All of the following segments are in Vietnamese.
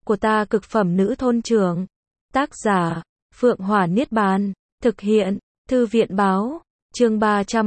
của ta cực phẩm nữ thôn trưởng. Tác giả, Phượng Hỏa Niết Bàn. Thực hiện, Thư viện Báo. Chương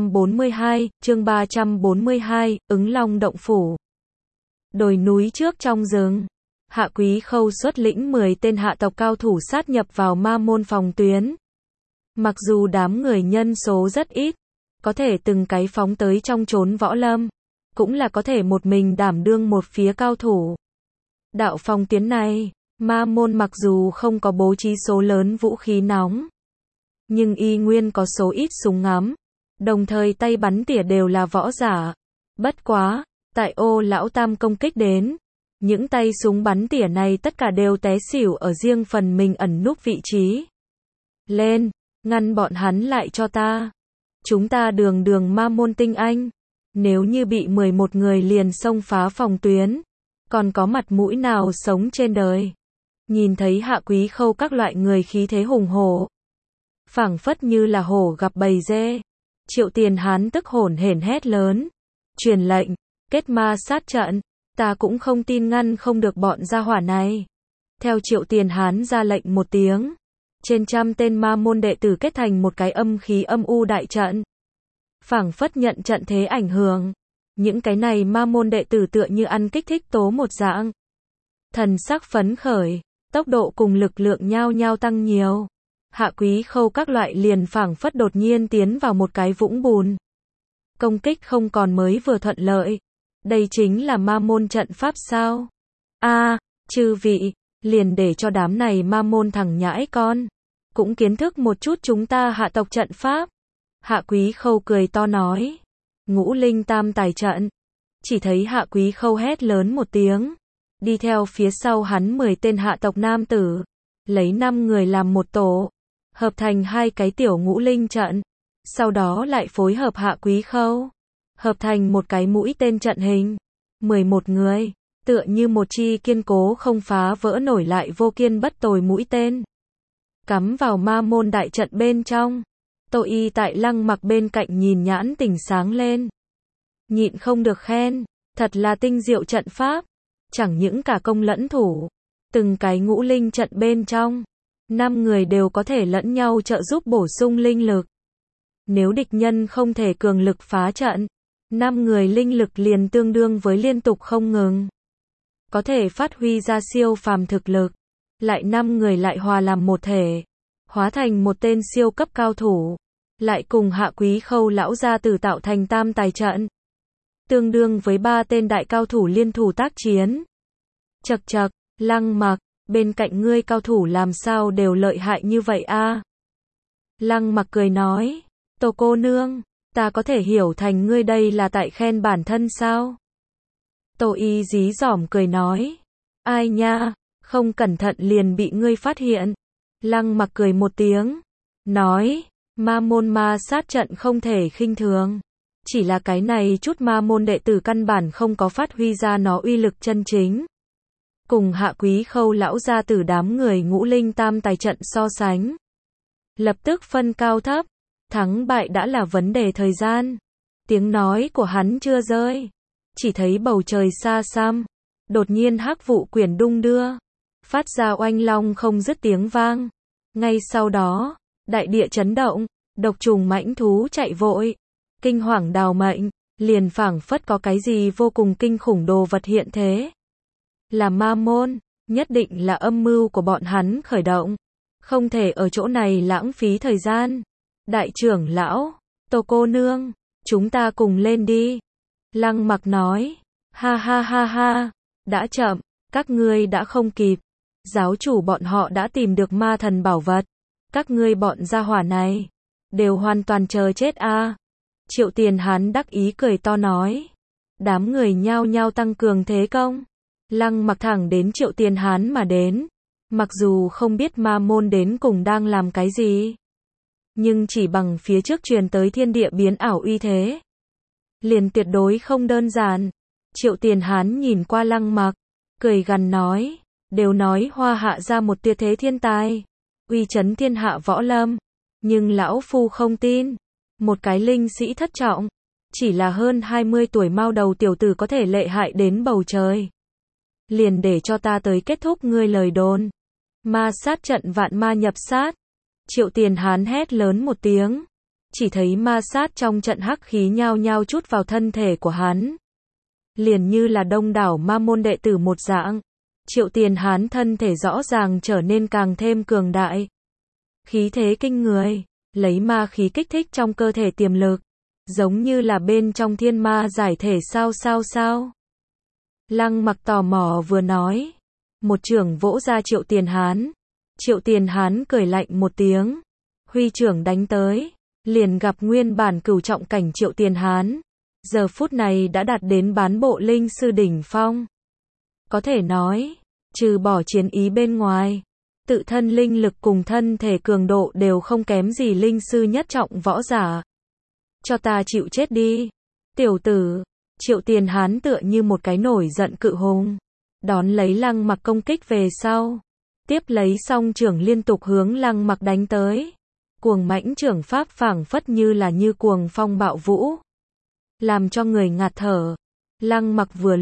342, Ứng Long Động Phủ. Đồi núi trước trong rừng. Hạ Quý Khâu xuất lĩnh 10 tên hạ tộc cao thủ sát nhập vào ma môn phòng tuyến. Mặc dù đám người nhân số rất ít, có thể từng cái phóng tới trong chốn võ lâm, cũng là có thể một mình đảm đương một phía cao thủ. Đạo phòng tuyến này, ma môn mặc dù không có bố trí số lớn vũ khí nóng, nhưng y nguyên có số ít súng ngắm, đồng thời tay bắn tỉa đều là võ giả. Bất quá, tại Ô Lão Tam công kích đến, những tay súng bắn tỉa này tất cả đều té xỉu ở riêng phần mình ẩn núp vị trí. Lên, ngăn bọn hắn lại cho ta. Chúng ta đường ma môn tinh anh, nếu như bị 11 người liền xông phá phòng tuyến, còn có mặt mũi nào sống trên đời. Nhìn thấy Hạ Quý Khâu các loại người khí thế hùng hổ, phảng phất như là hổ gặp bầy dê, Triệu Tiền Hán tức hổn hển hét lớn, truyền lệnh, kết ma sát trận, ta cũng không tin ngăn không được bọn gia hỏa này. Theo Triệu Tiền Hán ra lệnh một tiếng, trên trăm tên ma môn đệ tử kết thành một cái âm khí âm u đại trận, phảng phất nhận trận thế ảnh hưởng. Những cái này ma môn đệ tử tựa như ăn kích thích tố một dạng, thần sắc phấn khởi, tốc độ cùng lực lượng nhao nhao tăng nhiều. Hạ Quý Khâu các loại liền phảng phất đột nhiên tiến vào một cái vũng bùn. Công kích không còn mới vừa thuận lợi. Đây chính là ma môn trận pháp sao? Chư vị, liền để cho đám này ma môn thằng nhãi con cũng kiến thức một chút chúng ta hạ tộc trận pháp. Hạ Quý Khâu cười to nói, Ngũ Linh Tam Tài trận. Chỉ thấy Hạ Quý Khâu hét lớn một tiếng, đi theo phía sau hắn 10 tên hạ tộc nam tử, lấy 5 người làm một tổ, hợp thành 2 cái tiểu ngũ linh trận, sau đó lại phối hợp Hạ Quý Khâu, hợp thành một cái mũi tên trận hình. 11 người, tựa như một chi kiên cố không phá vỡ nổi lại vô kiên bất tồi mũi tên, cắm vào ma môn đại trận bên trong. Tô Y tại Lăng Mặc bên cạnh nhìn nhãn tỉnh sáng lên, nhịn không được khen, thật là tinh diệu trận pháp, chẳng những cả công lẫn thủ, từng cái ngũ linh trận bên trong, 5 người đều có thể lẫn nhau trợ giúp bổ sung linh lực. Nếu địch nhân không thể cường lực phá trận, 5 người linh lực liền tương đương với liên tục không ngừng, có thể phát huy ra siêu phàm thực lực. Lại 5 người lại hòa làm một thể, hóa thành một tên siêu cấp cao thủ, lại cùng Hạ Quý Khâu lão gia tử tạo thành tam tài trận, tương đương với 3 tên đại cao thủ liên thủ tác chiến. Chậc chậc, Lăng Mặc, bên cạnh ngươi cao thủ làm sao đều lợi hại như vậy a? Lăng Mặc cười nói, Tô cô nương, ta có thể hiểu thành ngươi đây là tại khen bản thân sao? Tô Y dí dỏm cười nói, ai nha, không cẩn thận liền bị ngươi phát hiện. Lăng Mặc cười một tiếng, nói, ma môn ma sát trận không thể khinh thường, chỉ là cái này chút ma môn đệ tử căn bản không có phát huy ra nó uy lực chân chính. Cùng Hạ Quý Khâu lão gia tử đám người ngũ linh tam tài trận so sánh, lập tức phân cao thấp, thắng bại đã là vấn đề thời gian. Tiếng nói của hắn chưa rơi, chỉ thấy bầu trời xa xăm, đột nhiên hắc vụ quyển đung đưa, phát ra oanh long không dứt tiếng vang. Ngay sau đó, đại địa chấn động, độc trùng mãnh thú chạy vội, kinh hoàng đào mệnh, liền phảng phất có cái gì vô cùng kinh khủng đồ vật hiện thế. Là ma môn, nhất định là âm mưu của bọn hắn khởi động, không thể ở chỗ này lãng phí thời gian. Đại trưởng lão, Tô cô nương, chúng ta cùng lên đi. Lăng Mặc nói, ha ha ha ha, đã chậm, các ngươi đã không kịp. Giáo chủ bọn họ đã tìm được ma thần bảo vật, các ngươi bọn gia hỏa này đều hoàn toàn chờ chết a. Triệu Tiền Hán đắc ý cười to nói. Đám người nhao nhao tăng cường thế công. Lăng Mặc thẳng đến Triệu Tiền Hán mà đến, mặc dù không biết ma môn đến cùng đang làm cái gì, nhưng chỉ bằng phía trước truyền tới thiên địa biến ảo uy thế, liền tuyệt đối không đơn giản. Triệu Tiền Hán nhìn qua Lăng Mặc, cười gằn nói, đều nói Hoa Hạ ra một tuyệt thế thiên tài, uy chấn thiên hạ võ lâm, nhưng lão phu không tin, một cái linh sĩ thất trọng, chỉ là hơn 20 tuổi mao đầu tiểu tử có thể lợi hại đến bầu trời. liền để cho ta tới kết thúc ngươi lời đồn. Ma sát trận vạn ma nhập sát. Triệu Tiền Hán hét lớn một tiếng. Chỉ thấy ma sát trong trận hắc khí nhao nhao chút vào thân thể của hắn. Liền như là đông đảo ma môn đệ tử một dạng. Triệu Tiền Hán thân thể rõ ràng trở nên càng thêm cường đại. Khí thế kinh người, lấy ma khí kích thích trong cơ thể tiềm lực. Giống như là bên trong thiên ma giải thể sao. Lăng Mặc tò mò vừa nói. Một chưởng vỗ ra Triệu Tiền Hán. Triệu Tiền Hán cười lạnh một tiếng. Huy chưởng đánh tới. Liền gặp nguyên bản cửu trọng cảnh Triệu Tiền Hán. Giờ phút này đã đạt đến bán bộ linh sư đỉnh phong. Có thể nói, trừ bỏ chiến ý bên ngoài, tự thân linh lực cùng thân thể cường độ đều không kém gì linh sư nhất trọng võ giả. Cho ta chịu chết đi, tiểu tử. Triệu Tiền Hán tựa như một cái nổi giận cự hùng, đón lấy Lăng Mặc công kích về sau, tiếp lấy song chưởng liên tục hướng Lăng Mặc đánh tới. Cuồng mãnh chưởng pháp phảng phất như là như cuồng phong bạo vũ, làm cho người ngạt thở. Lăng Mặc vừa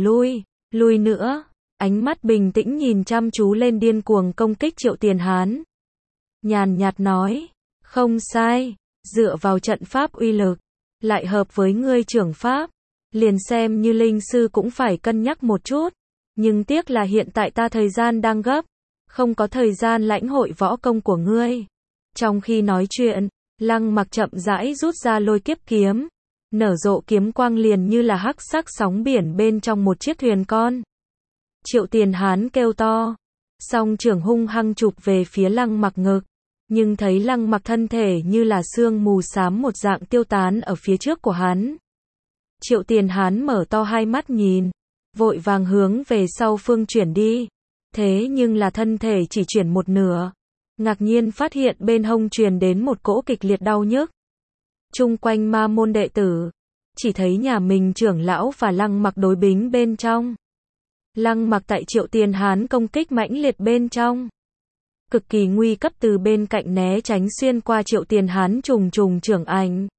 lui nữa, ánh mắt bình tĩnh nhìn chăm chú lên điên cuồng công kích Triệu Tiền Hán. Nhàn nhạt nói, không sai, dựa vào trận pháp uy lực, lại hợp với ngươi chưởng pháp, liền xem như linh sư cũng phải cân nhắc một chút, nhưng tiếc là hiện tại ta thời gian đang gấp, không có thời gian lãnh hội võ công của ngươi. Trong khi nói chuyện, Lăng Mặc chậm rãi rút ra lôi kiếp kiếm, nở rộ kiếm quang liền như là hắc sắc sóng biển bên trong một chiếc thuyền con. Triệu Tiền Hán kêu to, song chưởng hung hăng chụp về phía Lăng Mặc ngực, nhưng thấy Lăng Mặc thân thể như là sương mù xám một dạng tiêu tán ở phía trước của hắn. Triệu Tiền Hán mở to hai mắt nhìn, vội vàng hướng về sau phương chuyển đi, thế nhưng là thân thể chỉ chuyển một nửa, ngạc nhiên phát hiện bên hông truyền đến một cỗ kịch liệt đau nhức. Chung quanh ma môn đệ tử, chỉ thấy nhà mình trưởng lão và Lăng Mặc đối bính bên trong. Lăng Mặc tại Triệu Tiền Hán công kích mãnh liệt bên trong, cực kỳ nguy cấp từ bên cạnh né tránh xuyên qua Triệu Tiền Hán trùng chưởng ảnh.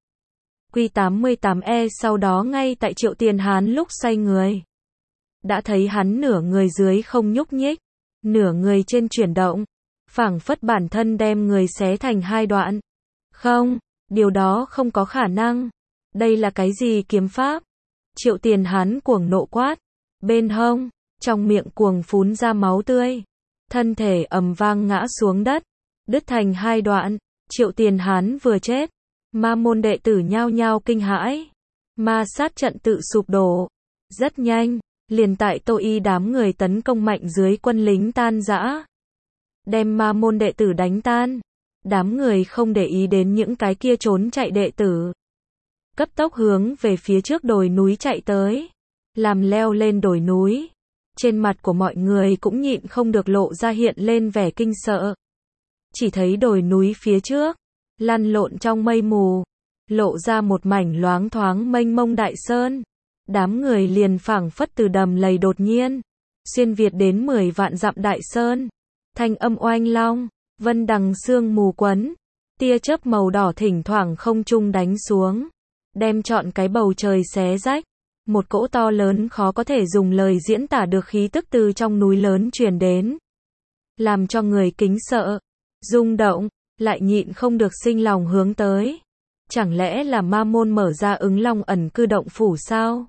Q88E sau đó ngay tại Triệu Tiền Hán lúc xoay người, đã thấy hắn nửa người dưới không nhúc nhích, nửa người trên chuyển động, phảng phất bản thân đem người xé thành hai đoạn. Không, điều đó không có khả năng. Đây là cái gì kiếm pháp? Triệu Tiền Hán cuồng nộ quát. Bên hông, trong miệng cuồng phún ra máu tươi, thân thể ầm vang ngã xuống đất, đứt thành hai đoạn. Triệu Tiền Hán vừa chết, ma môn đệ tử nhao nhao kinh hãi, ma sát trận tự sụp đổ. Rất nhanh, liền tại Tô Y đám người tấn công mạnh dưới quân lính tan rã, đem ma môn đệ tử đánh tan. Đám người không để ý đến những cái kia trốn chạy đệ tử, cấp tốc hướng về phía trước đồi núi chạy tới. Làm leo lên đồi núi, trên mặt của mọi người cũng nhịn không được lộ ra hiện lên vẻ kinh sợ. Chỉ thấy đồi núi phía trước, lăn lộn trong mây mù, lộ ra một mảnh loáng thoáng mênh mông đại sơn. Đám người liền phảng phất từ đầm lầy đột nhiên xuyên việt đến 10 vạn dặm đại sơn. Thanh âm oanh long, vân đằng sương mù quấn, tia chớp màu đỏ thỉnh thoảng không trung đánh xuống, đem trọn cái bầu trời xé rách. Một cỗ to lớn khó có thể dùng lời diễn tả được khí tức từ trong núi lớn truyền đến, làm cho người kính sợ, rung động, lại nhịn không được sinh lòng hướng tới. Chẳng lẽ là ma môn mở ra Ứng Long ẩn cư động phủ sao?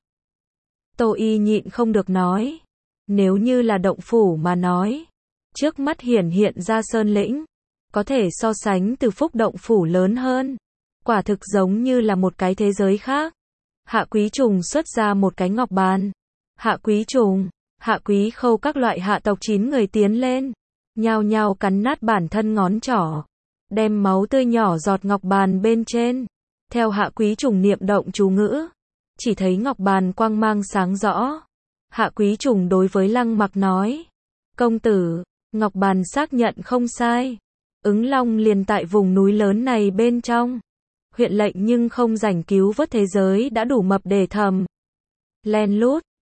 Tô Y nhịn không được nói. Nếu như là động phủ mà nói, trước mắt hiện ra sơn lĩnh, có thể so sánh Từ Phúc động phủ lớn hơn. Quả thực giống như là một cái thế giới khác. Hạ Quý Trùng xuất ra một cái ngọc bàn. Hạ Quý Trùng, Hạ Quý Khâu các loại hạ tộc 9 người tiến lên, nhao nhao cắn nát bản thân ngón trỏ, đem máu tươi nhỏ giọt ngọc bàn bên trên. Theo Hạ Quý Trùng niệm động chú ngữ, chỉ thấy ngọc bàn quang mang sáng rõ. Hạ Quý Trùng đối với Lăng Mặc nói, công tử, ngọc bàn xác nhận không sai. Ứng Long liền tại vùng núi lớn này bên trong. Huyện lệnh nhưng không rảnh cứu vớt thế giới đã đủ mập để thầm. Len lút,